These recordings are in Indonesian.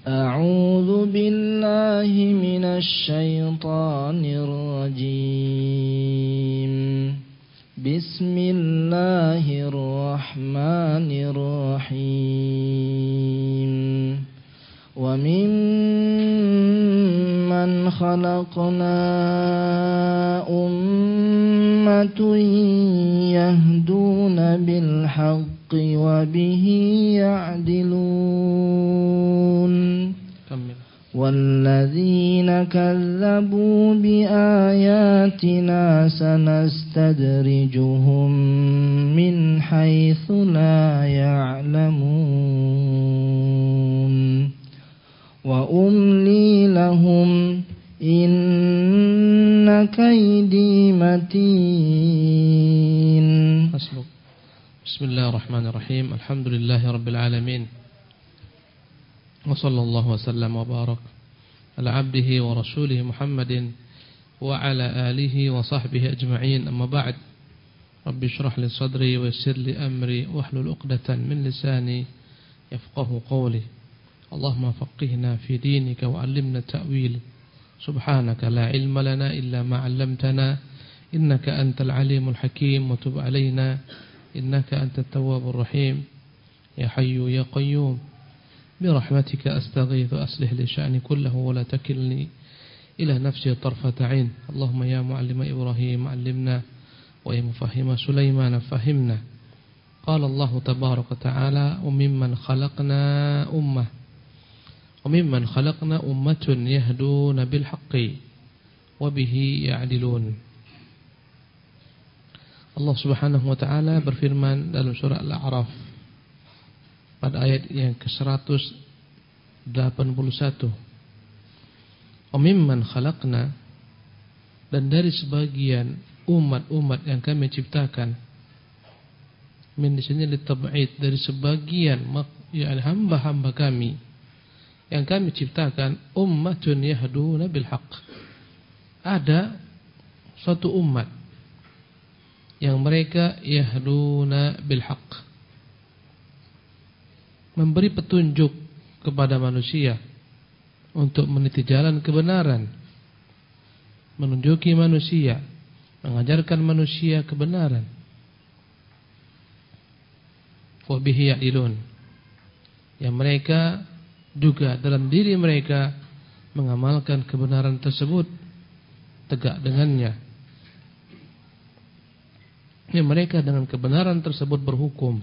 أعوذ بالله من الشيطان الرجيم بسم الله الرحمن الرحيم وممن خلقنا أمة يهدون بالحق وبه يعدلون والذين كذبوا بآياتنا سنستدرجهم من حيث لا يعلمون وأملي لهم إن كيدي متين. بسم الله الرحمن الرحيم. الحمد لله رب العالمين وصلى الله وسلم وبارك على عبده ورسوله محمد وعلى آله وصحبه أجمعين. أما بعد رب اشرح لي صدري ويسر لي أمري واحلل عقدة من لساني يفقه قولي. اللهم فقهنا في دينك وعلمنا التأويل. سبحانك لا علم لنا إلا ما علمتنا إنك أنت العليم الحكيم وتب علينا إنك أنت التواب الرحيم. يا حي يا قيوم برحمتك أستغيث أصلح لي شأني كله ولا تكلني إلى نفسي طرفة عين. اللهم يا معلم إبراهيم علمنا ويا مفهم سليمان فهمنا. قال الله تبارك وتعالى وممن خلقنا أمة يهدون بالحق وبه يعدلون. Allah Subhanahu wa taala berfirman dalam surah Al-A'raf pada ayat yang ke-181. Mimman khalaqna, dan dari sebagian umat-umat yang kami ciptakan. Min di sini litab'id, dari sebagian hamba-hamba kami yang kami ciptakan, ummatun yahduna bil haqq. Ada suatu umat yang mereka yahduna bil haqq, memberi petunjuk kepada manusia untuk meniti jalan kebenaran, menunjuki manusia, mengajarkan manusia kebenaran. Wa bihi ya'dilun, yang mereka juga dalam diri mereka mengamalkan kebenaran tersebut, tegak dengannya. Yang mereka dengan kebenaran tersebut berhukum,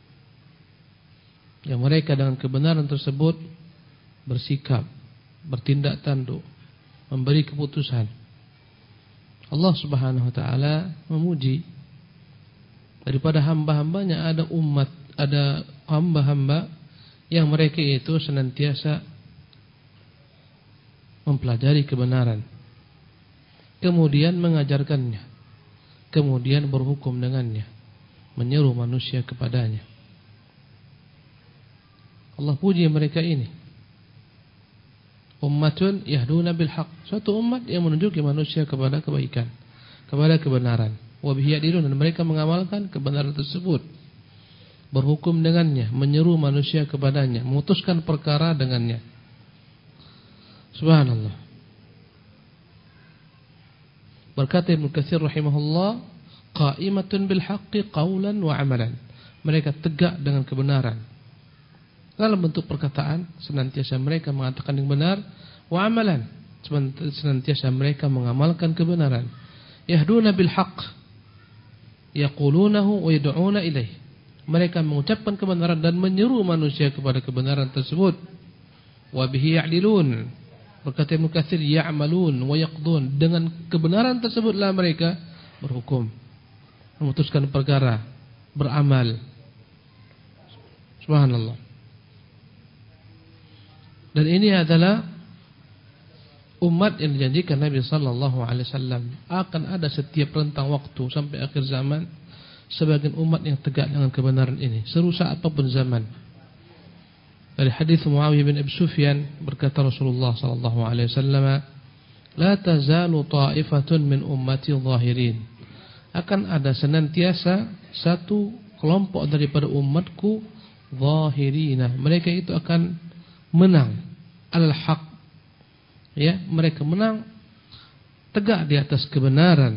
yang mereka dengan kebenaran tersebut bersikap, bertindak tanduk, memberi keputusan. Allah Subhanahu wa taala memuji daripada hamba-hambanya ada hamba-hamba yang mereka itu senantiasa mempelajari kebenaran, kemudian mengajarkannya, kemudian berhukum dengannya, menyeru manusia kepadanya. Allah puji mereka ini. Ummatun yahduna bil haqq, suatu umat yang menunjuki manusia kepada kebaikan, kepada kebenaran. Wa bihi ya'dilun, dan mereka mengamalkan kebenaran tersebut, berhukum dengannya, menyeru manusia kepadanya, memutuskan perkara dengannya. Subhanallah. Berkata Ibnu Katsir rahimahullah, qa'imatun bil haqqi qawlan wa amalan. Mereka tegak dengan kebenaran dalam bentuk perkataan, senantiasa mereka mengatakan yang benar, wa amalan, senantiasa mereka mengamalkan kebenaran. Yahduna bil haqq, yaqulunahu wa yad'una ilaih. Mereka mengucapkan kebenaran dan menyeru manusia kepada kebenaran tersebut. Wa bihi ya'dilun, berkata Ibnu Katsir, ya'malun wa yaqdun, dengan kebenaran tersebutlah mereka berhukum, memutuskan perkara, beramal. Subhanallah. Dan ini adalah umat yang dijanjikan Nabi sallallahu alaihi wasallam. Akan ada setiap rentang waktu sampai akhir zaman sebagian umat yang tegak dengan kebenaran ini, serusak apapun zaman. Dari hadis Muawiyah bin Abi Sufyan, berkata Rasulullah sallallahu alaihi wasallam, "La tazalu ta'ifatun min ummati zahirin." Akan ada senantiasa satu kelompok daripada umatku zahirina, mereka itu akan menang, alal haq. Ya, mereka menang tegak di atas kebenaran.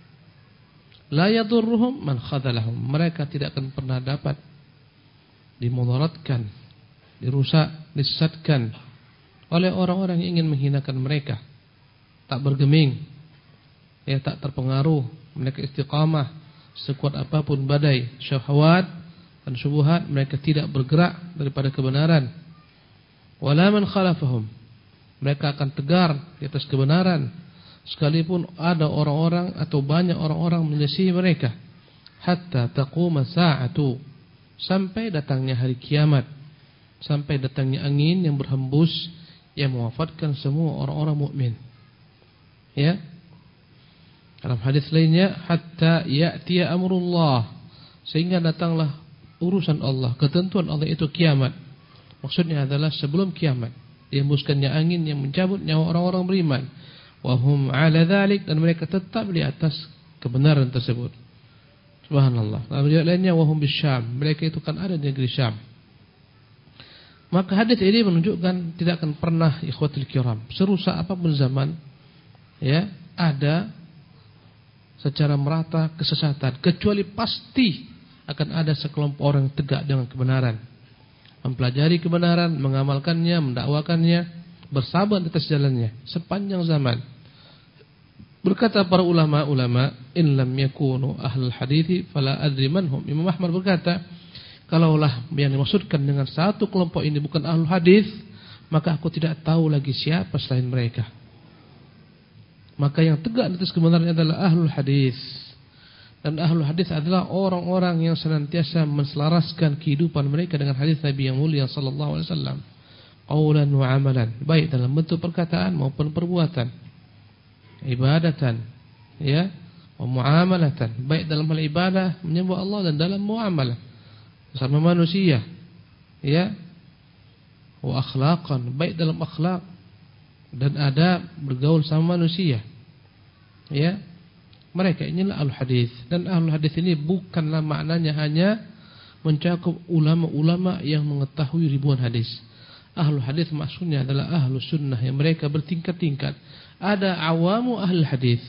La yadurruhum man khadalahum. Mereka tidak akan pernah dapat dimudaratkan, dirusak, disesatkan oleh orang-orang yang ingin menghinakan mereka. Tak bergeming, ya, tak terpengaruh. Mereka istiqamah sekuat apapun badai syahwat dan syubhat, mereka tidak bergerak daripada kebenaran. Wala man khalafahum. Mereka akan tegar di atas kebenaran sekalipun ada orang-orang atau banyak orang-orang menyelisihi mereka. Hatta taquma sa'atu, sampai datangnya hari kiamat, sampai datangnya angin yang berhembus yang mewafatkan semua orang-orang mukmin. Ya. Dalam hadis lainnya, hatta ya'tiya amrullah, sehingga datanglah urusan Allah, ketentuan Allah, itu kiamat. Maksudnya adalah sebelum kiamat dihembuskannya angin yang mencabut nyawa orang-orang beriman. Wa hum 'ala dzalik, dan mereka tetap di atas kebenaran tersebut. Subhanallah. Lalu ayat lainnya, wa hum bisyam, mereka itu kan ada di negeri Syam. Maka hadis ini menunjukkan tidak akan pernah, ikhwatul kiram, serusak apapun zaman, ya, ada secara merata kesesatan, kecuali pasti akan ada sekelompok orang yang tegak dengan kebenaran, mempelajari kebenaran, mengamalkannya, mendakwakannya, bersabar di atas jalannya sepanjang zaman. Berkata para ulama, in lam yakunu ahlul hadithi fala adri manhum. Imam Ahmad berkata, kalaulah yang dimaksudkan dengan satu kelompok ini bukan ahlul hadis, maka aku tidak tahu lagi siapa selain mereka. Maka yang tegak di atas kebenaran adalah ahlul hadis. Dan ahlul hadis adalah orang-orang yang senantiasa menselaraskan kehidupan mereka dengan hadis Nabi yang mulia sallallahu alaihi wasallam, qaulan wa amalan, baik dalam bentuk perkataan maupun perbuatan, ibadatan, ya, wa muamalatan, baik dalam hal ibadah menyembah Allah dan dalam muamalah sama manusia, ya, wa akhlaqan, baik dalam akhlak dan adab bergaul sama manusia, ya. Mereka inilah ahlul hadis. Dan ahlul hadis ini bukanlah maknanya hanya mencakup ulama-ulama yang mengetahui ribuan hadis. Ahlul hadis maksudnya adalah ahlus sunnah, yang mereka bertingkat-tingkat. Ada awamu ahlul hadis,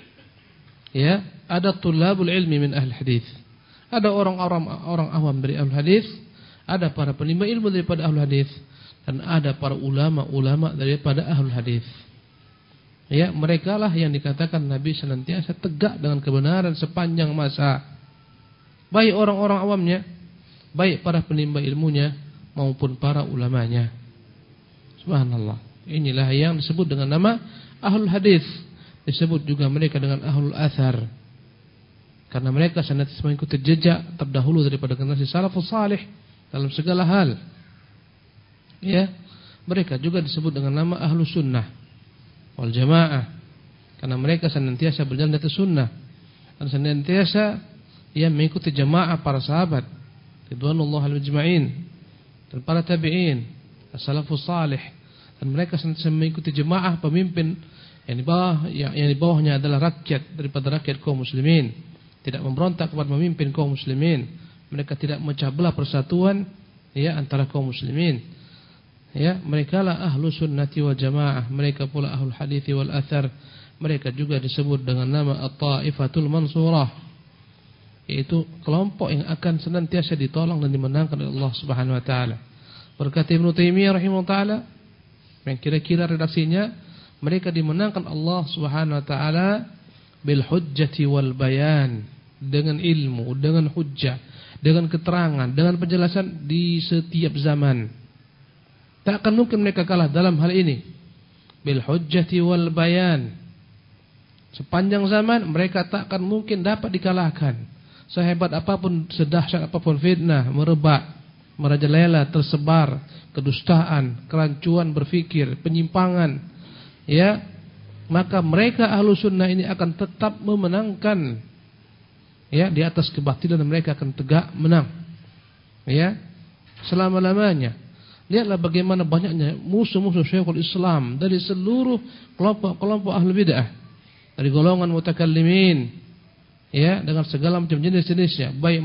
ya, ada tulabul ilmi min ahlul hadis, ada orang-orang awam dari ahlul hadis, ada para penimba ilmu daripada ahlul hadis, dan ada para ulama-ulama daripada ahlul hadis. Ya, mereka lah yang dikatakan Nabi senantiasa tegak dengan kebenaran sepanjang masa. Baik orang-orang awamnya, baik para penimba ilmunya, maupun para ulamanya. Subhanallah. Inilah yang disebut dengan nama ahlul hadis. Disebut juga mereka dengan ahlul athar, karena mereka senantiasa mengikuti jejak terdahulu daripada generasi salafus salih dalam segala hal. Ya, mereka juga disebut dengan nama ahlus sunnah wal jamaah, karena mereka senantiasa berjalan di atas sunnah dan senantiasa mengikuti jamaah para sahabat ridwanullah al-majma'in dan para tabi'in as-salafus salih, dan mereka senantiasa mengikuti jamaah pemimpin yang di bawahnya adalah rakyat daripada rakyat kaum muslimin, tidak memberontak kepada pemimpin kaum muslimin. Mereka tidak memecah belah persatuan, ya, antara kaum muslimin. Ya, mereka lah ahlu sunnati wal jamaah. Mereka pula ahlul hadithi wal athar. Mereka juga disebut dengan nama at-ta'ifatul mansurah, yaitu kelompok yang akan senantiasa ditolong dan dimenangkan oleh Allah Subhanahu wa taala. Berkata Ibnu Taimiyah rahimahullah taala, yang kira-kira redaksinya, mereka dimenangkan Allah Subhanahu wa taala bil hujjati wal bayan, dengan ilmu, dengan hujjah, dengan keterangan, dengan penjelasan di setiap zaman. Tak akan mungkin mereka kalah dalam hal ini. Bil hujjati wal bayan. Sepanjang zaman mereka tak akan mungkin dapat dikalahkan. Sehebat apapun, sedahsyat apapun fitnah merebak, merajalela, tersebar, kedustaan, kerancuan berfikir, penyimpangan, ya, maka mereka ahlu sunnah ini akan tetap memenangkan, ya, di atas kebatilan, dan mereka akan tegak menang, ya, selama-lamanya. Lihatlah bagaimana banyaknya musuh-musuh Syekhul Islam dari seluruh kelompok-kelompok ahli bid'ah, dari golongan mutakallimin, ya, dengan segala macam jenis-jenisnya, baik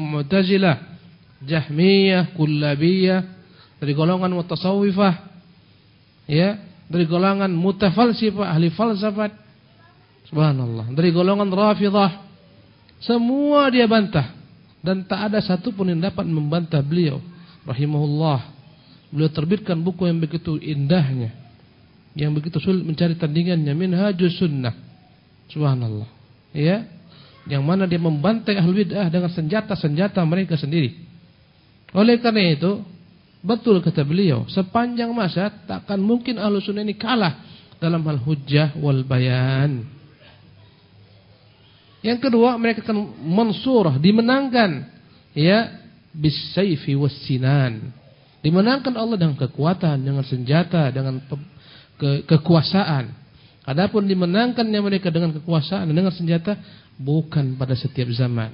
Mu'tazilah, Jahmiyah, Kullabiyah, dari golongan mutasawwifah, Ya, dari golongan mutafalsifah, ahli falsafat. Subhanallah. Dari golongan Rafidhah. Semua dia bantah. Dan tak ada satupun yang dapat membantah beliau rahimahullah. Beliau terbitkan buku yang begitu indahnya, yang begitu sulit mencari tandingannya, Minhajus Sunnah. Subhanallah. Ya, yang mana dia membantai ahlul bid'ah dengan senjata-senjata mereka sendiri. Oleh karena itu, betul kata beliau, sepanjang masa takkan mungkin ahlus sunnah ini kalah dalam hal hujjah wal bayan. Yang kedua, mereka akan mansurah, dimenangkan, ya, bisayfi wassinan. Dimenangkan Allah dengan kekuatan, dengan senjata, dengan kekuasaan. Adapun dimenangkannya mereka dengan kekuasaan dan dengan senjata bukan pada setiap zaman.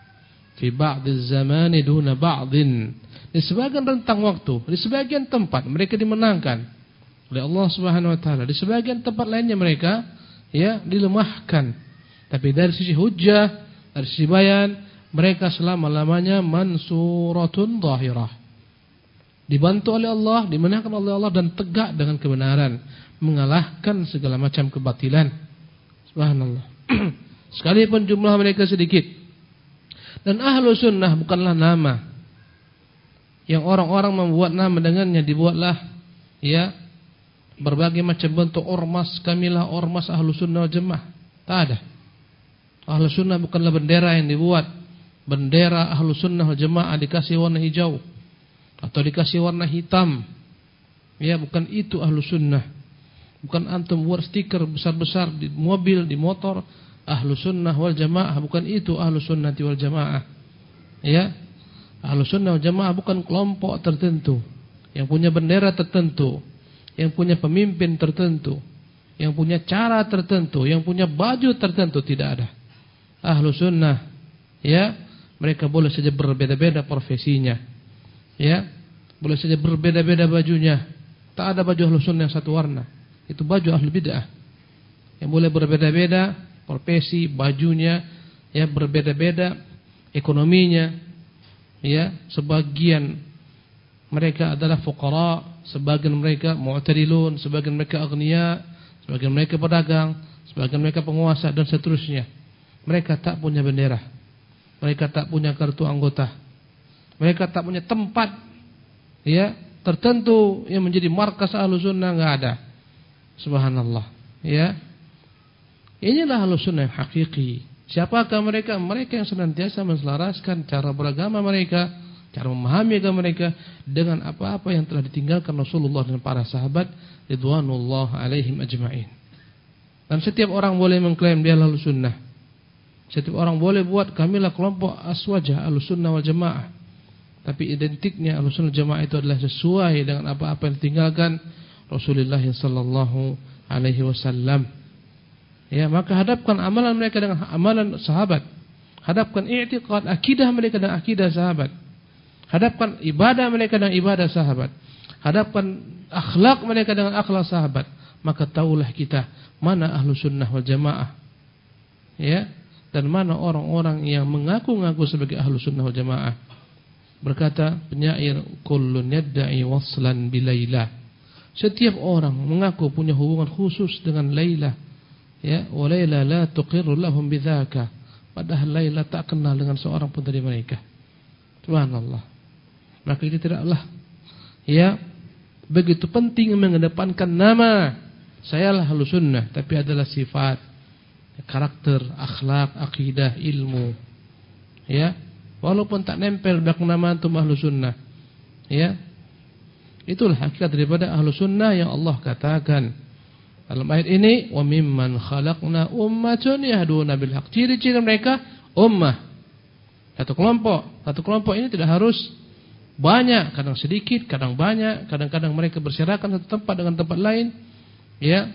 Fi ba'diz zamani duna ba'din. Di sebagian rentang waktu, di sebagian tempat mereka dimenangkan oleh Allah Subhanahu wa taala. Di sebagian tempat lainnya mereka, ya, dilemahkan. Tapi dari sisi hujjah, dari sisi bayan, mereka selama-lamanya mansuratun zahirah. Dibantu oleh Allah, dimenangkan oleh Allah dan tegak dengan kebenaran, mengalahkan segala macam kebatilan. Subhanallah. Sekalipun jumlah mereka sedikit. Dan ahlu sunnah bukanlah nama yang orang-orang membuat nama dengannya, dibuatlah, ya, berbagai macam bentuk ormas. Kamilah ormas ahlu sunnah wal jamaah. Tak ada. Ahlu sunnah bukanlah bendera yang dibuat. Bendera ahlu sunnah wal jamaah dikasih warna hijau atau dikasih warna hitam. Ya, bukan itu ahlu sunnah. Bukan antum buat stiker besar-besar di mobil, di motor, ahlu sunnah wal jamaah. Bukan itu ahlu sunnah wal jamaah. Ya, ahlu sunnah wal jamaah bukan kelompok tertentu yang punya bendera tertentu, yang punya pemimpin tertentu, yang punya cara tertentu, yang punya baju tertentu. Tidak ada. Ahlu sunnah, ya, mereka boleh saja berbeda-beda profesinya, ya, boleh saja berbeda-beda bajunya. Tak ada baju ahlu sunnah yang satu warna. Itu baju ahlu bid'ah. Yang boleh berbeda-beda profesi, bajunya, ya, berbeda-beda ekonominya, ya. Sebagian mereka adalah fuqara, sebagian mereka mu'tadilun, sebagian mereka aghnia, sebagian mereka pedagang, sebagian mereka penguasa, dan seterusnya. Mereka tak punya bendera, mereka tak punya kartu anggota, mereka tak punya tempat, ya, tertentu yang menjadi markas ahlu sunnah. Enggak ada. Subhanallah. Ya, inilah ahlu sunnah yang hakiki. Siapakah mereka? Mereka yang senantiasa menselaraskan cara beragama mereka, cara memahami agama mereka dengan apa-apa yang telah ditinggalkan Rasulullah dan para sahabat ridwanullah alaihim ajma'in. Dan setiap orang boleh mengklaim dia ahlu sunnah. Setiap orang boleh buat kamilah kelompok aswajah Ahlussunnah wal Jamaah. Tapi identiknya Ahlussunnah wal Jamaah itu adalah sesuai dengan apa-apa yang ditinggalkan Rasulullah sallallahu alaihi wasallam. Ya, maka hadapkan amalan mereka dengan amalan sahabat. Hadapkan i'tiqad, akidah mereka dengan akidah sahabat. Hadapkan ibadah mereka dengan ibadah sahabat. Hadapkan akhlak mereka dengan akhlak sahabat. Maka tahulah kita mana Ahlussunnah wal Jamaah. Ya. Dan mana orang-orang yang mengaku-ngaku sebagai ahlu sunnah wal jamaah. Berkata penyair, kullun yadda'i waslan bilayla. Setiap orang mengaku punya hubungan khusus dengan Laila. Ya, wa Laila la tuqirru lahum bidzaka. Padahal Laila tak kenal dengan seorang pun dari mereka. Subhanallah. Maka itu tidaklah, ya, begitu penting mengedepankan nama. Sayalah ahlu sunnah, tapi adalah sifat, karakter, akhlak, akidah, ilmu. Ya, walaupun tak nempel belakang nama antum ahlu sunnah. Ya, itulah hakikat daripada ahlu sunnah yang Allah katakan dalam ayat ini, wa mimman khalaqna ummatun yahduna bil haqq. Ciri-ciri mereka ummah, satu kelompok. Satu kelompok ini tidak harus banyak, kadang sedikit, kadang banyak. Kadang-kadang mereka berserakan satu tempat dengan tempat lain. Ya,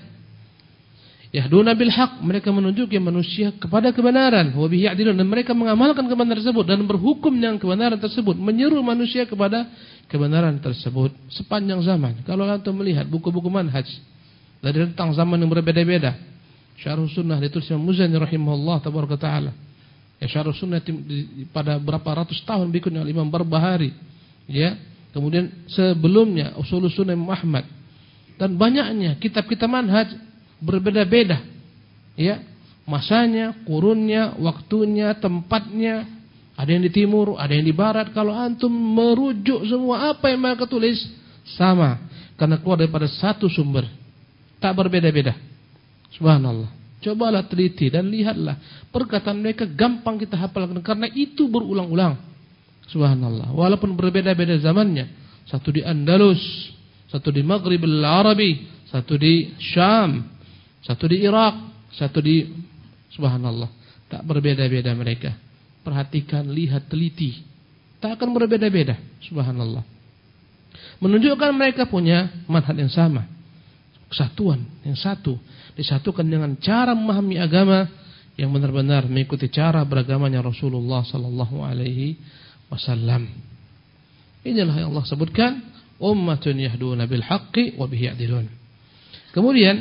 yahduna bil haq, mereka menunjukkan manusia kepada kebenaran, wa bihi ya'dilun, dan mereka mengamalkan kebenaran tersebut dan berhukum dengan kebenaran tersebut, menyeru manusia kepada kebenaran tersebut sepanjang zaman. Kalau antum melihat buku-buku manhaj dari rentang zaman yang berbeda-beda, Syarh Sunnah ditulis Imam Muzani rahimahullah tabaraka taala. Ya, Syarh Sunnah pada berapa ratus tahun berikutnya Imam Barbahari. Ya, kemudian sebelumnya Ushul Sunnah Imam Ahmad. Dan banyaknya kitab-kitab manhaj berbeda-beda. Ya, masanya, kurunnya, waktunya, tempatnya. Ada yang di timur, ada yang di barat. Kalau antum merujuk semua apa yang mereka tulis, sama. Karena keluar daripada satu sumber. Tak berbeda-beda. Subhanallah. Cobalah teliti dan lihatlah. Perkataan mereka gampang kita hafalkan. Karena itu berulang-ulang. Subhanallah. Walaupun berbeda-beda zamannya. Satu di Andalus, satu di Maghrib al-Arabi, satu di Syam, satu di Irak, satu di... Subhanallah. Tak berbeda-beda mereka. Perhatikan, lihat, teliti. Tak akan berbeda-beda. Subhanallah. Menunjukkan mereka punya manhaj yang sama. Kesatuan yang satu. Disatukan dengan cara memahami agama yang benar-benar mengikuti cara beragamanya Rasulullah sallallahu alaihi wasallam. Inilah yang Allah sebutkan, ummatun yahduna bil haqqi wa bihi ya'dilun. Kemudian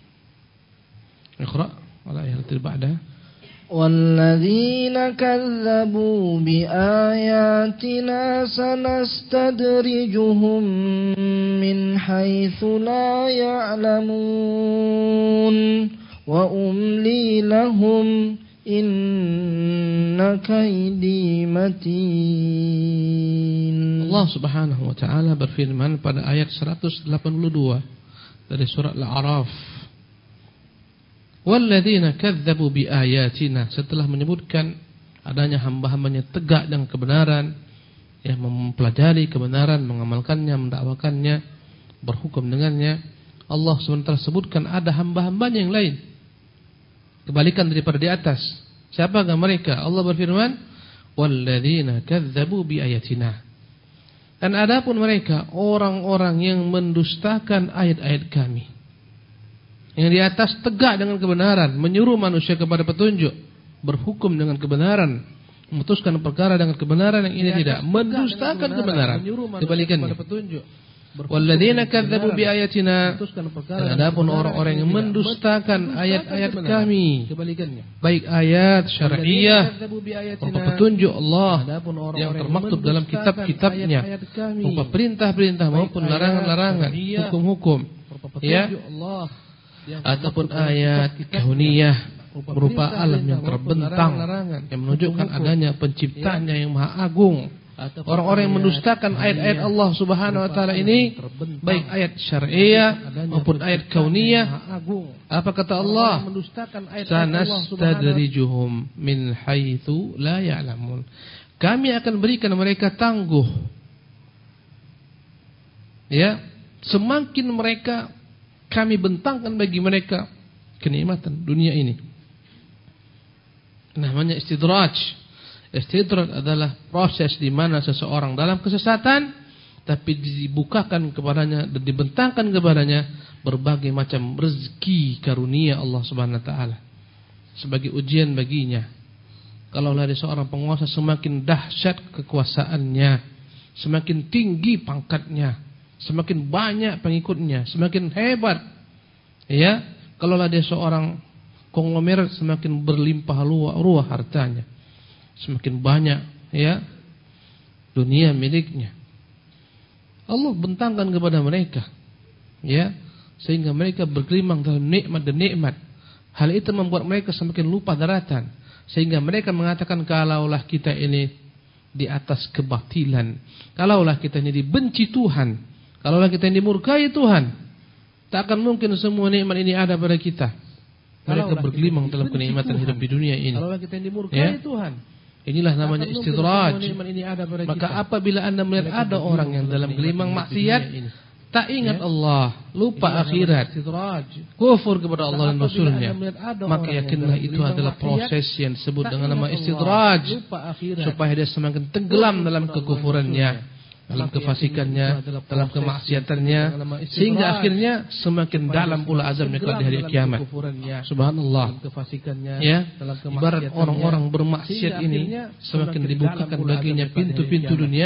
Iqra wala ayatil ba'da. والذين كذبوا بآياتنا سنستدرجهم من حيث لا يعلمون وأملي لهم إن كيدي متين. Allah Subhanahu wa taala berfirman pada ayat 182 dari surah Al-A'raf. Walladzina kadzdzabu biayatina, setelah menyebutkan adanya hamba-hambanya tegak dengan kebenaran, yang mempelajari kebenaran, mengamalkannya, mendakwakannya, berhukum dengannya, Allah SWT sebutkan ada hamba-hambanya yang lain. Kebalikan daripada di atas. Siapakah mereka? Allah berfirman, walladzina kadzdzabu biayatina. Dan adapun mereka orang-orang yang mendustakan ayat-ayat kami. Yang di atas tegak dengan kebenaran, menyuruh manusia kepada petunjuk, berhukum dengan kebenaran, memutuskan perkara dengan kebenaran, yang ini tidak, mendustakan kebenaran. Kebalikannya. Walladzina kadzdzabu biayatina. Dan adapun orang-orang yang mendustakan ayat-ayat kami, baik ayat syar'iyyah berupa petunjuk Allah yang termaktub dalam kitab-kitabnya, berupa perintah-perintah maupun larangan-larangan, hukum-hukum, ya, ataupun ayat kauniyah berupa alam yang terbentang yang menunjukkan adanya penciptanya yang maha agung. Orang-orang yang mendustakan ayat-ayat Allah Subhanahu wa taala ini, baik ayat syar'iyyah maupun ayat kauniyah, apa kata Allah? Sanastadrijuhum min haitsu la ya'lamun. Kami akan berikan mereka tangguh. Ya, semakin mereka kami bentangkan bagi mereka kenikmatan dunia ini. Namanya istidraj. Istidraj adalah proses di mana seseorang dalam kesesatan, tapi dibukakan kepadanya dan dibentangkan kepadanya berbagai macam rezeki karunia Allah Subhanahu wa taala sebagai ujian baginya. Kalau ada seorang penguasa, semakin dahsyat kekuasaannya, semakin tinggi pangkatnya, semakin banyak pengikutnya, semakin hebat. Ya, kalau ada seorang konglomerat, semakin berlimpah ruah hartanya, semakin banyak, ya, dunia miliknya. Allah bentangkan kepada mereka, ya, sehingga mereka bergelimang dalam nikmat dan nikmat. Hal itu membuat mereka semakin lupa daratan, sehingga mereka mengatakan, kalaulah kita ini di atas kebatilan, kalaulah kita ini dibenci Tuhan, kalaulah kita ini dimurkai Tuhan, tak akan mungkin semua nikmat ini ada pada kita. Mereka bergelimang dalam kenikmatan hidup di dunia ini. Kalaulah kita ini dimurkai Tuhan, inilah namanya istidraj. Maka apabila anda melihat ada orang yang dalam gelimang maksiat, tak ingat Allah, lupa akhirat, kufur kepada Allah dan Rasulnya, maka yakinlah itu adalah proses yang disebut dengan nama istidraj, supaya dia semakin tenggelam dalam kekufurannya, dalam kefasikannya, dalam kemaksiatannya, sehingga akhirnya semakin dalam pula azabnya kelak di hari kiamat. Subhanallah. Ya, ibarat orang-orang bermaksiat ini semakin dibukakan baginya pintu-pintu dunia,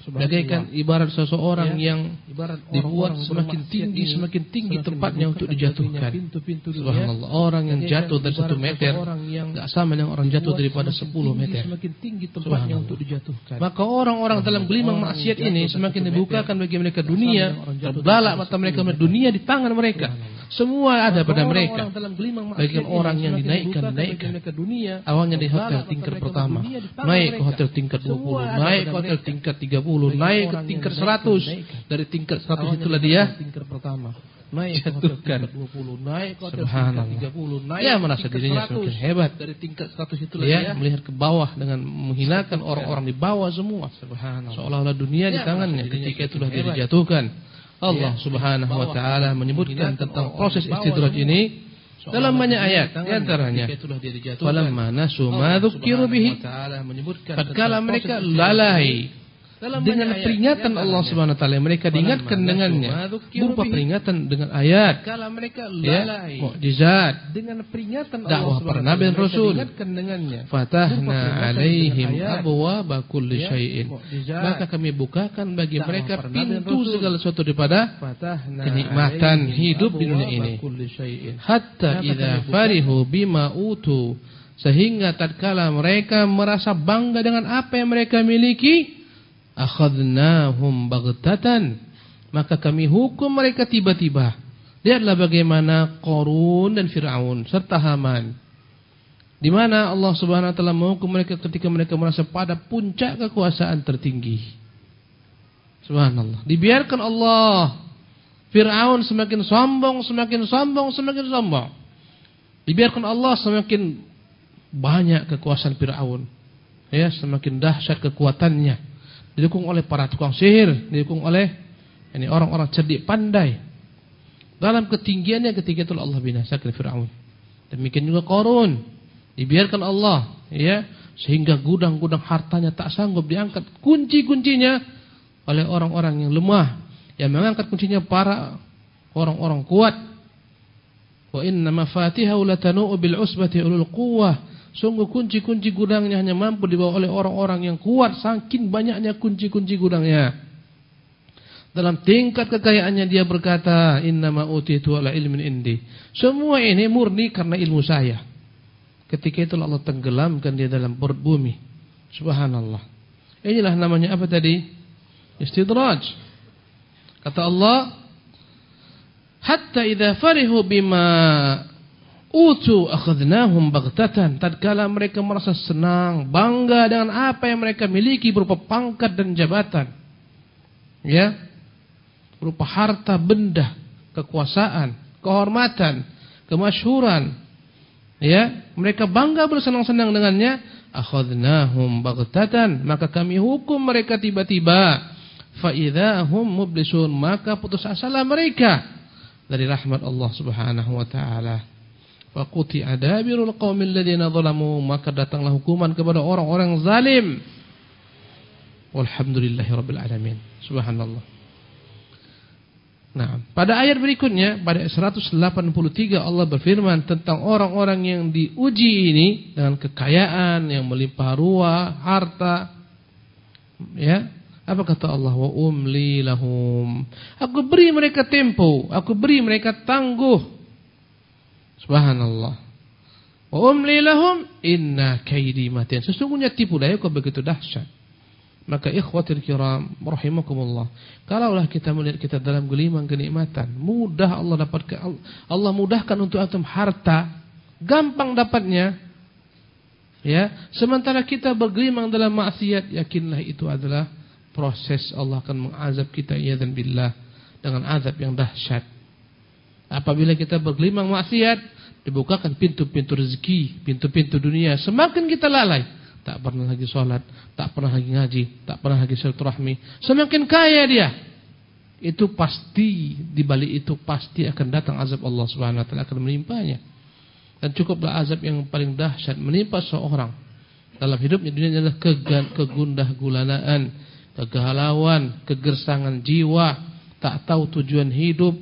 Bagaikan ibarat seseorang yang dibuat semakin tinggi tempatnya untuk dijatuhkan. Subhanallah, orang yang jatuh dari 1 meter tidak sama dengan orang jatuh daripada 10 meter. Subhanallah. Maka orang-orang dalam gelimang maksiat ini semakin dibukakan bagi mereka dunia, terbelalak mata mereka dunia di tangan mereka. Semua ada pada mereka. Bagian orang yang dinaikkan. Awalnya di hotel tingkat pertama, naik ke hotel tingkat 20, naik ke hotel tingkat 30, naik ke tingkat 100. Dari tingkat 100 itulah dia jatuhkan. Subhanallah. Dia merasa dirinya semakin hebat. Dari tingkat 100 itulah dia melihat ke bawah dengan menghinakan orang-orang di bawah semua. Subhanallah. Seolah-olah dunia di tangannya. Ketika itulah dia dijatuhkan. Allah Subhanahu wa taala menyebutkan tentang proses istidraj ini dalam banyak ayat, di antaranya falamma nasu ma dzukiru bihi, tatkala mereka lalai dengan peringatan Allah Subhanahu wa taala, mereka diingatkan dengannya berupa peringatan dengan ayat, mukjizat, dengan peringatan dakwah para nabi dan rasul. Fatahna alaihim abwaaba kulli syai'in, maka kami bukakan bagi mereka pintu segala sesuatu daripada kenikmatan hidup di dunia ini. Hatta idza farihu bima utu, sehingga tatkala mereka merasa bangga dengan apa yang mereka miliki, akhadnahum baghtatan, maka kami hukum mereka tiba-tiba. Lihatlah bagaimana Qarun dan Fir'aun serta Haman, di mana Allah Subhanahu wa taala menghukum mereka ketika mereka merasa pada puncak kekuasaan tertinggi. Subhanallah. Dibiarkan Allah, Fir'aun semakin sombong. Dibiarkan Allah semakin banyak kekuasaan Fir'aun. Ya, semakin dahsyat kekuatannya. Didukung oleh para tukang sihir, didukung oleh orang-orang cerdik pandai. Dalam ketinggiannya ketika itu Allah binasakan Fir'aun. Demikian juga Qarun, dibiarkan Allah, sehingga gudang-gudang hartanya tak sanggup diangkat kunci-kuncinya oleh orang-orang yang lemah. Yang mengangkat kuncinya para orang-orang kuat. Wa inna mafatihahu latanu bil usbati ulul quwwah. Sungguh kunci-kunci gudangnya hanya mampu dibawa oleh orang-orang yang kuat, saking banyaknya kunci-kunci gudangnya. Dalam tingkat kekayaannya dia berkata, innama utitu ala ilmin indi. Semua ini murni karena ilmu saya. Ketika itu Allah tenggelamkan dia dalam perut bumi. Subhanallah. Inilah namanya apa tadi? Istidraj. Kata Allah, hatta idza farihu bima utu akhadnahum baghtatan, tatkala mereka merasa senang, bangga dengan apa yang mereka miliki berupa pangkat dan jabatan, berupa harta benda, kekuasaan, kehormatan, kemasyhuran, mereka bangga bersenang-senang dengannya. Akhadnahum baghtatan, maka kami hukum mereka tiba-tiba. Fa idzahum mublisun, maka putus asalah mereka dari rahmat Allah Subhanahu wa taala. Faquti adabirul qaumil ladzina zalamu, maka datanglah hukuman kepada orang-orang zalim. Walhamdulillahirabbil alamin. Subhanallah. Nah, pada ayat berikutnya pada 183 Allah berfirman tentang orang-orang yang diuji ini dengan kekayaan yang melimpah ruah, harta. Apa kata Allah? Wa umli lahum. Aku beri mereka tempo, aku beri mereka tangguh. Subhanallah. Wa umli lahum inna kaidi matin. Sesungguhnya tipu dayaku begitu dahsyat. Maka ikhwatul kiram rahimakumullah, kalaulah kita melihat kita dalam gelimang kenikmatan, mudah Allah mudahkan untuk antum harta, gampang dapatnya. Sementara kita bergelimang dalam maksiat, yakinlah itu adalah proses Allah akan mengazab kita iyadzan billah dengan azab yang dahsyat. Apabila kita bergelimang maksiat, dibukakan pintu-pintu rezeki, pintu-pintu dunia, semakin kita lalai, tak pernah lagi sholat, tak pernah lagi ngaji, tak pernah lagi silaturahmi, semakin kaya dia. Itu pasti, di balik itu pasti akan datang azab Allah Subhanahu wa taala akan menimpanya. Dan cukuplah azab yang paling dahsyat menimpa seorang dalam hidupnya dunia adalah kegundah gulanaan, kegalauan, kegersangan jiwa, tak tahu tujuan hidup.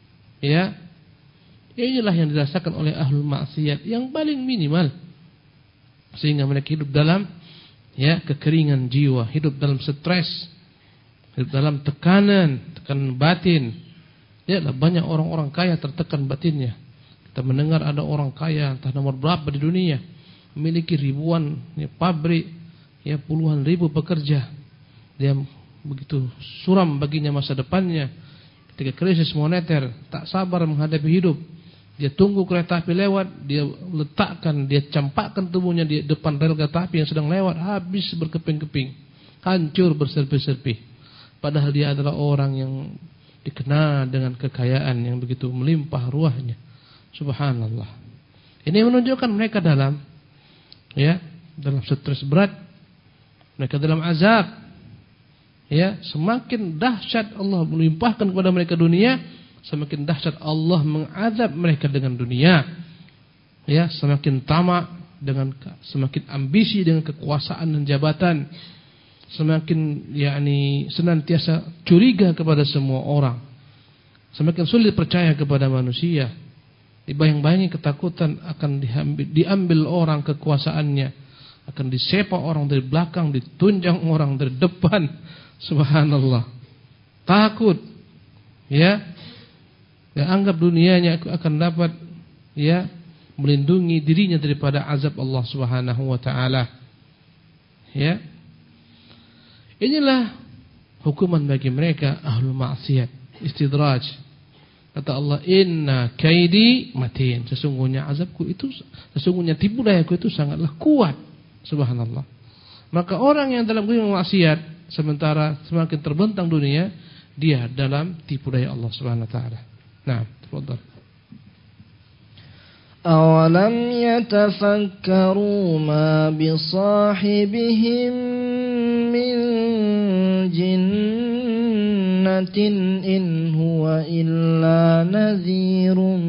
Inilah yang dirasakan oleh ahlul maksiat yang paling minimal, sehingga mereka hidup dalam kekeringan jiwa, hidup dalam stres, dalam tekanan batin. Lihatlah banyak orang-orang kaya tertekan batinnya. Kita mendengar ada orang kaya entah nomor berapa di dunia, memiliki ribuan pabrik, puluhan ribu pekerja. Dia begitu suram baginya masa depannya. Ketika krisis moneter, tak sabar menghadapi hidup. Dia tunggu kereta api lewat, dia letakkan, dia campakkan tubuhnya di depan rel kereta api yang sedang lewat, habis berkeping-keping, hancur berserpih-serpih. Padahal dia adalah orang yang dikenal dengan kekayaan yang begitu melimpah ruahnya. Subhanallah. Ini menunjukkan mereka dalam stres berat, mereka dalam azab. Semakin dahsyat Allah melimpahkan kepada mereka dunia, semakin dahsyat Allah mengazab mereka dengan dunia. Semakin tamak semakin ambisi dengan kekuasaan dan jabatan, semakin senantiasa curiga kepada semua orang, semakin sulit percaya kepada manusia. Dibayang-bayangi ketakutan akan diambil orang kekuasaannya, akan disepak orang dari belakang, ditunjang orang dari depan. Subhanallah. Takut. Anggap dunianya akan dapat melindungi dirinya daripada azab Allah Subhanahu wa taala. Inilah hukuman bagi mereka ahlul maksiat, istidraj. Kata Allah, inna kaidi matin. Sesungguhnya tipu dayaku itu sangatlah kuat. Subhanallah. Maka orang yang dalam dunia maksiat, sementara semakin terbentang dunia, dia dalam tipu daya Allah Subhanahu wa taala. Nah, tafadhal. Awalam yatafakkaru ma bisahibihim min jinnatin in huwa illa nadhirun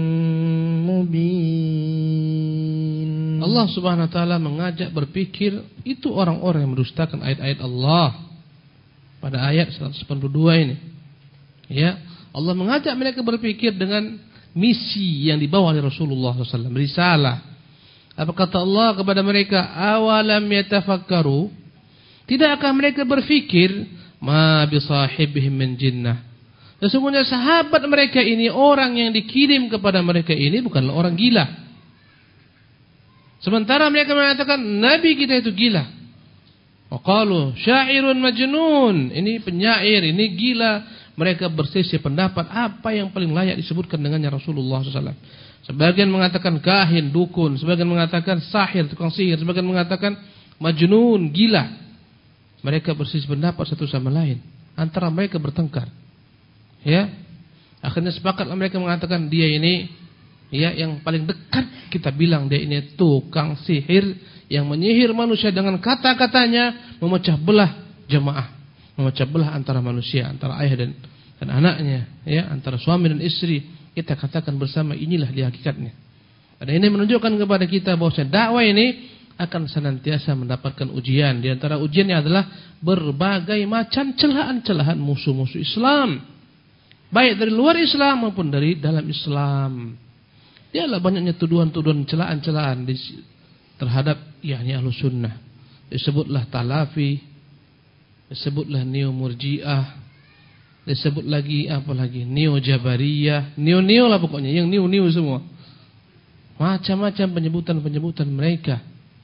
mubin. Allah Subhanahu wa taala mengajak berpikir itu orang-orang yang mendustakan ayat-ayat Allah. Pada ayat 182 ini. Allah mengajak mereka berpikir dengan misi yang dibawa oleh Rasulullah SAW, risalah. Apa kata Allah kepada mereka? Awalam yatafakkaru, tidakkah mereka berpikir ma bisahibihim min jinnah? Sesungguhnya sahabat mereka ini, orang yang dikirim kepada mereka ini bukanlah orang gila. Sementara mereka mengatakan nabi kita itu gila. Waqalu syairun majnun, ini penyair, ini gila. Mereka berselisih pendapat apa yang paling layak disebutkan dengannya Rasulullah SAW. Sebagian mengatakan kahin, dukun. Sebagian mengatakan sahir, tukang sihir. Sebagian mengatakan majnun, gila. Mereka berselisih pendapat satu sama lain. Antara mereka bertengkar. Akhirnya sepakatlah mereka mengatakan dia ini yang paling dekat kita bilang dia ini tukang sihir yang menyihir manusia dengan kata-katanya, memecah belah jemaah. Memecah belah antara manusia, antara ayah dan anaknya, antara suami dan istri. Kita katakan bersama, inilah dia hakikatnya. Dan ini menunjukkan kepada kita bahwa dakwah ini akan senantiasa mendapatkan ujian. Di antara ujiannya adalah berbagai macam celahan-celahan musuh-musuh Islam, baik dari luar Islam maupun dari dalam Islam. Dialah banyaknya tuduhan-tuduhan, celaan-celaan terhadap Ahlus Sunnah. Disebutlah talafi, disebutlah neo-murji'ah, disebut lagi apa lagi, neo-jabariyah, neo-neo lah pokoknya, yang neo-neo semua. Macam-macam penyebutan-penyebutan mereka.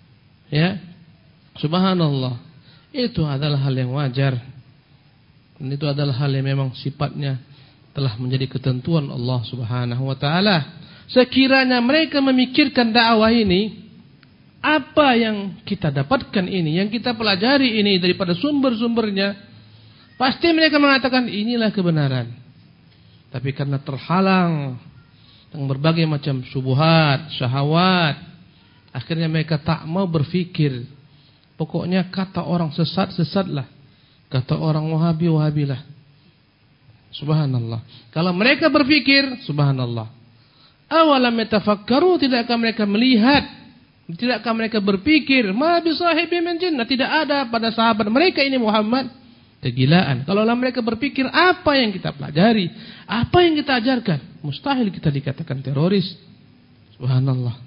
Subhanallah. Itu adalah hal yang wajar. Dan itu adalah hal yang memang sifatnya telah menjadi ketentuan Allah Subhanahu wa taala. Sekiranya mereka memikirkan dakwah ini, apa yang kita dapatkan ini, yang kita pelajari ini daripada sumber-sumbernya, pasti mereka mengatakan inilah kebenaran. Tapi karena terhalang dengan berbagai macam syubhat, syahwat, akhirnya mereka tak mau berfikir. Pokoknya kata orang sesat, sesatlah. Kata orang Wahabi, Wahabilah. Subhanallah. Kalau mereka berfikir, subhanallah. Awalam yatafakkaru, tidakkah mereka melihat, tidakkah mereka berpikir, ma bisahibi min jinnah, tidak ada pada sahabat mereka ini Muhammad kegilaan. Kalau mereka berpikir, apa yang kita pelajari, apa yang kita ajarkan, mustahil kita dikatakan teroris. Subhanallah.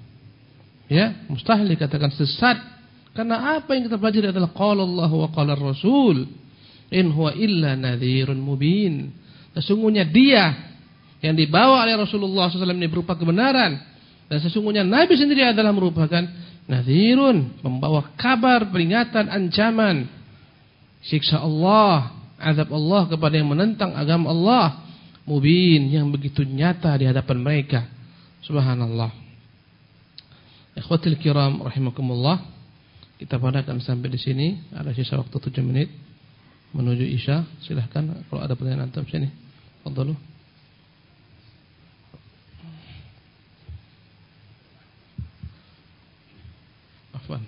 Mustahil dikatakan sesat. Karena apa yang kita pelajari adalah qala Allah wa qala Rasul. In huwa illa nadhirun mubin. Sesungguhnya dia yang dibawa oleh Rasulullah SAW ini berupa kebenaran. Dan sesungguhnya Nabi sendiri adalah merupakan nadhirun, membawa kabar, peringatan, ancaman siksa Allah, azab Allah kepada yang menentang agama Allah, mubin, yang begitu nyata di hadapan mereka. Subhanallah. Ikhwatul kiram rahimakumullah, kita padakan sampai di sini. Ada sisa waktu 7 menit menuju Isya. Silahkan kalau ada pertanyaan antum sini. Fadhalu. Afwan.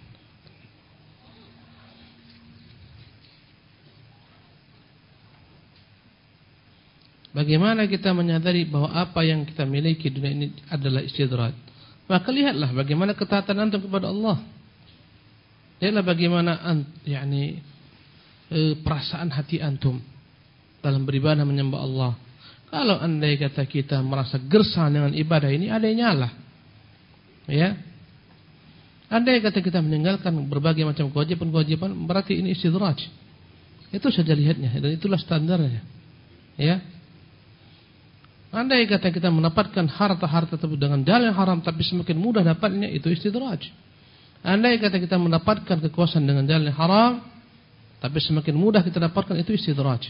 Bagaimana kita menyadari bahwa apa yang kita miliki dunia ini adalah istidraj? Maka lihatlah bagaimana ketaatan antum kepada Allah. Lihatlah bagaimana perasaan hati antum dalam beribadah menyembah Allah. Kalau andai kata kita merasa gersang dengan ibadah ini, adanya lah. Ya. Andai kata kita meninggalkan berbagai macam kewajiban-kewajiban, berarti ini istidraj. Itu saja lihatnya, dan itulah standarnya. Ya. Andai kata kita mendapatkan harta-harta tersebut dengan jalan yang haram, tapi semakin mudah dapatnya, itu istidraj. Andai kata kita mendapatkan kekuasaan dengan jalan yang haram, tapi semakin mudah kita dapatkan, itu istidraj.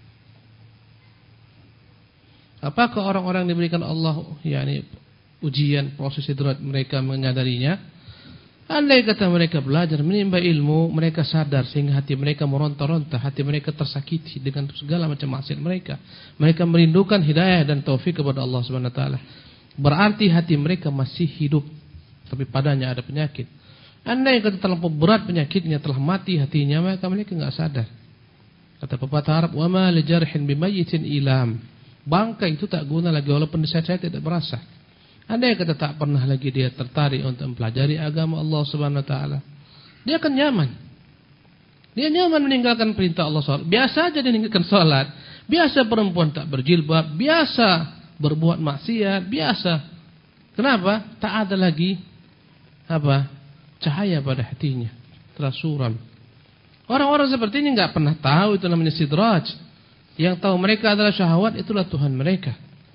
Apakah orang-orang yang diberikan Allah ujian, proses istidraj, mereka menyadarinya? Andai kata mereka belajar menimba ilmu, mereka sadar sehingga hati mereka meronta-ronta, hati mereka tersakiti dengan segala macam maksiat mereka. Mereka merindukan hidayah dan taufik kepada Allah Subhanahu wa taala. Berarti hati mereka masih hidup, tapi padanya ada penyakit. Andai kata terlampau berat penyakitnya, telah mati hatinya, maka mereka enggak sadar. Kata pepatah Arab, "Wa ma li jarhin bimayyitin ilam." Bangkai itu tak guna lagi walaupun disayat tidak berasa. Andai kata tak pernah lagi dia tertarik untuk mempelajari agama Allah Subhanahu wa taala, dia akan nyaman. Dia nyaman meninggalkan perintah Allah SWT. Biasa aja dia meninggalkan salat, biasa perempuan tak berjilbab, biasa berbuat maksiat, biasa. Kenapa? Tak ada lagi cahaya pada hatinya, telah suram. Orang-orang seperti ini enggak pernah tahu itu namanya istidraj. Yang tahu mereka adalah syahwat, itulah Tuhan mereka.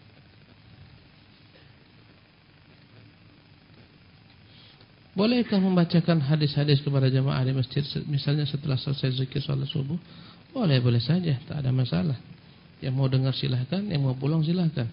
Bolehkah membacakan hadis-hadis kepada jamaah di masjid, misalnya setelah selesai zikir salat subuh? Boleh saja, tak ada masalah. Yang mau dengar silahkan, yang mau pulang silahkan.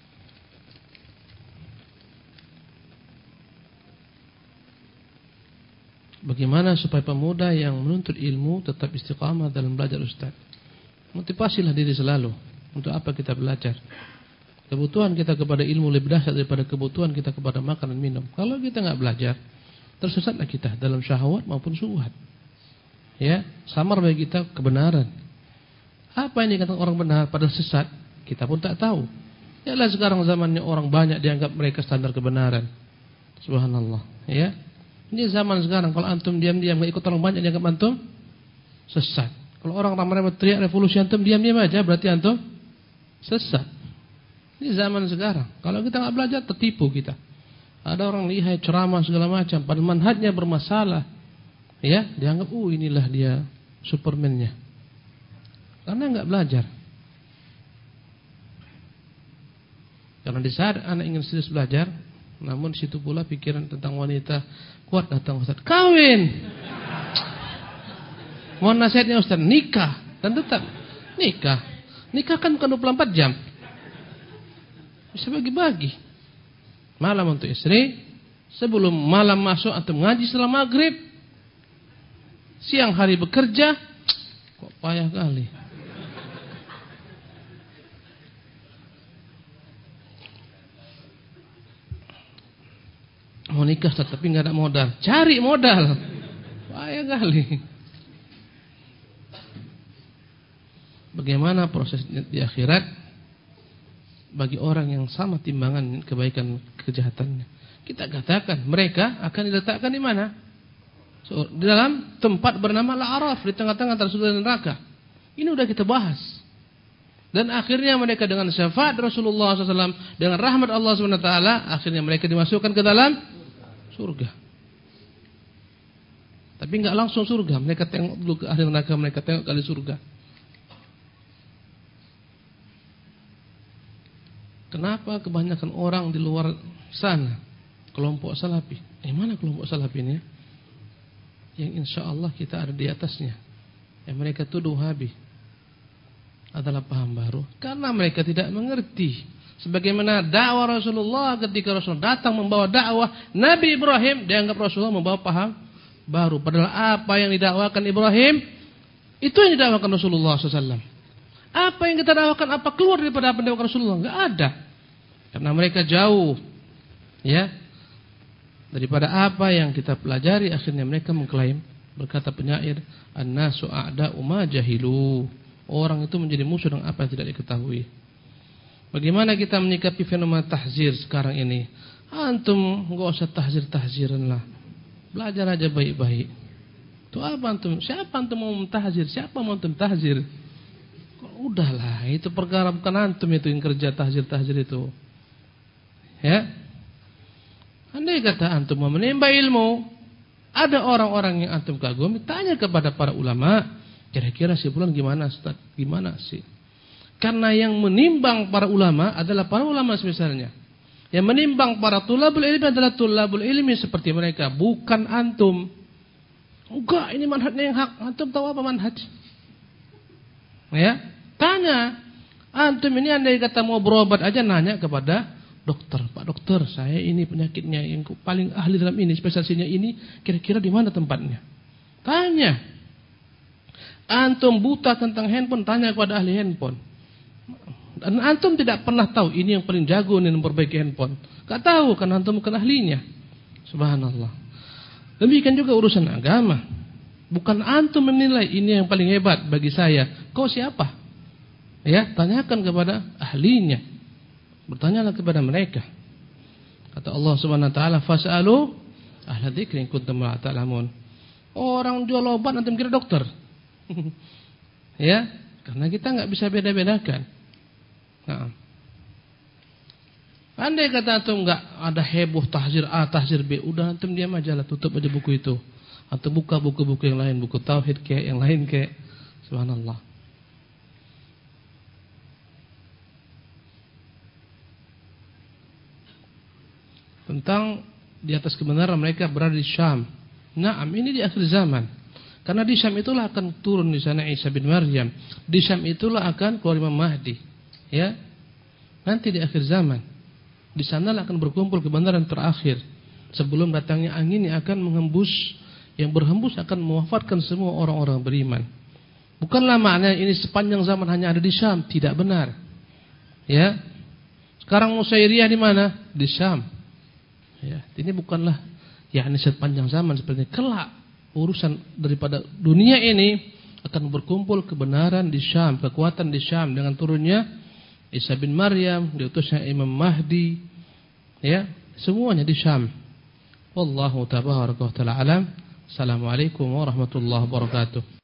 Bagaimana supaya pemuda yang menuntut ilmu tetap istiqamah dalam belajar Ustaz? Motivasilah diri selalu. Untuk apa kita belajar? Kebutuhan kita kepada ilmu lebih dahsyat daripada kebutuhan kita kepada makan dan minum. Kalau kita enggak belajar, tersesatlah kita dalam syahwat maupun syubhat. Ya, samar bagi kita kebenaran. Apa yang dikatakan orang benar padahal sesat, kita pun tak tahu. Yalah sekarang zamannya orang banyak dianggap mereka standar kebenaran. Subhanallah, ya. Ini zaman sekarang kalau antum diam-diam enggak ikut orang banyak dianggap antum sesat. Kalau orang ramai-ramai teriak revolusi, antum diam-diam aja berarti antum sesat. Ini zaman sekarang. Kalau kita enggak belajar tertipu kita. Ada orang lihai ceramah segala macam, padahal manhajnya bermasalah. Ya, dianggap inilah dia supermannya. Karena enggak belajar. Karena di saat anak ingin serius belajar, namun di situ pula pikiran tentang wanita kuat datang Ustaz. Kawin. Mohon nasihatnya Ustaz, nikah. Dan tetap nikah. Nikah kan bukan 24 jam. Bisa bagi-bagi. Malam untuk istri, sebelum malam masuk atau mengaji setelah maghrib, siang hari bekerja, kok payah kali. Mau nikah tapi nggak ada modal, cari modal, payah kali. Bagaimana prosesnya di akhirat? Bagi orang yang sama timbangan kebaikan kejahatannya, kita katakan mereka akan diletakkan di mana? Di dalam tempat bernama Al-A'raf, di tengah-tengah antara surga dan neraka. Ini sudah kita bahas. Dan akhirnya mereka dengan syafaat Rasulullah SAW, dengan rahmat Allah SWT, akhirnya mereka dimasukkan ke dalam surga. Tapi enggak langsung surga, mereka tengok dulu ke ahli neraka, mereka tengok kali surga. Kenapa kebanyakan orang di luar sana kelompok salafi? Mana kelompok salafi ini? Yang insya Allah kita ada di atasnya. Yang mereka tuduh Wahabi adalah paham baru karena mereka tidak mengerti. Sebagaimana dakwah Rasulullah, ketika Rasulullah datang membawa dakwah Nabi Ibrahim, dianggap Rasulullah membawa paham baru. Padahal apa yang didakwakan Ibrahim itu yang didakwakan Rasulullah SAW. Apa yang kita dakwakan, apa keluar daripada apa yang didakwakan Rasulullah? Enggak ada. Karena mereka jauh, ya, daripada apa yang kita pelajari. Akhirnya mereka mengklaim, berkata penyair, an-nasu a'da'u ma jahilu. Orang itu menjadi musuh dengan apa yang tidak diketahui. Bagaimana kita menyikapi fenomena tahzir sekarang ini? Antum enggak usah tahzir-tahziran lah. Belajar aja baik-baik. Itu apa antum? Siapa antum mau mentahzir? Siapa mau antum tahzir? Udahlah, itu perkara bukan antum itu yang kerja tahzir-tahzir itu. Ya. Andai kata antum mau menimba ilmu, ada orang-orang yang antum kagumi, tanya kepada para ulama, kira-kira si fulan gimana Ustaz? Gimana sih? Karena yang menimbang para ulama adalah para ulama misalnya. Yang menimbang para tulabul ilmi adalah tulabul ilmi seperti mereka, bukan antum. Enggak, ini manhajnya yang hak. Antum tahu apa manhaj? Ya, tanya. Antum ini andai kata mau berobat aja nanya kepada dokter. Pak dokter, saya ini penyakitnya yang paling ahli dalam ini, spesialisnya ini, kira-kira di mana tempatnya? Tanya. Antum buta tentang handphone, tanya kepada ahli handphone. Dan antum tidak pernah tahu ini yang paling jago nih memperbaiki handphone. Gak tahu karena antum bukan ahlinya. Subhanallah. Demikian juga urusan agama. Bukan antum menilai ini yang paling hebat bagi saya. Kau siapa? Ya, tanyakan kepada ahlinya. Bertanyalah kepada mereka. Kata Allah Subhanahu wa taala, "Fas'alu ahla dzikri in kuntum la ta'lamun." Orang jual obat antum kira dokter. Ya, karena kita enggak bisa beda-bedakan. Nah. Andai kata antum enggak ada heboh tahzir A, tahzir B, udah antum diam aja lah, tutup aja buku itu. Atau buka buku-buku yang lain, buku tauhid kayak yang lain kayak. Subhanallah. Tentang di atas kebenaran mereka berada di Syam. Naam, ini di akhir zaman. Karena di Syam itulah akan turun di sana Isa bin Maryam. Di Syam itulah akan keluar Imam Mahdi. Ya. Nanti di akhir zaman. Di sanalah akan berkumpul kebenaran terakhir. Sebelum datangnya angin yang akan menghembus, yang berhembus akan mewafatkan semua orang-orang beriman. Bukanlah maknanya ini sepanjang zaman hanya ada di Syam, tidak benar. Ya. Sekarang Nusairiyah di mana? Di Syam. Ya, ini bukanlah yakni sepanjang zaman seperti ini. Kelak urusan daripada dunia ini akan berkumpul kebenaran di Syam, kekuatan di Syam dengan turunnya Isa bin Maryam, diutusnya Imam Mahdi, ya, semuanya di Syam. Wallahu tabaraka wa ta'ala alam. Assalamualaikum warahmatullahi wabarakatuh.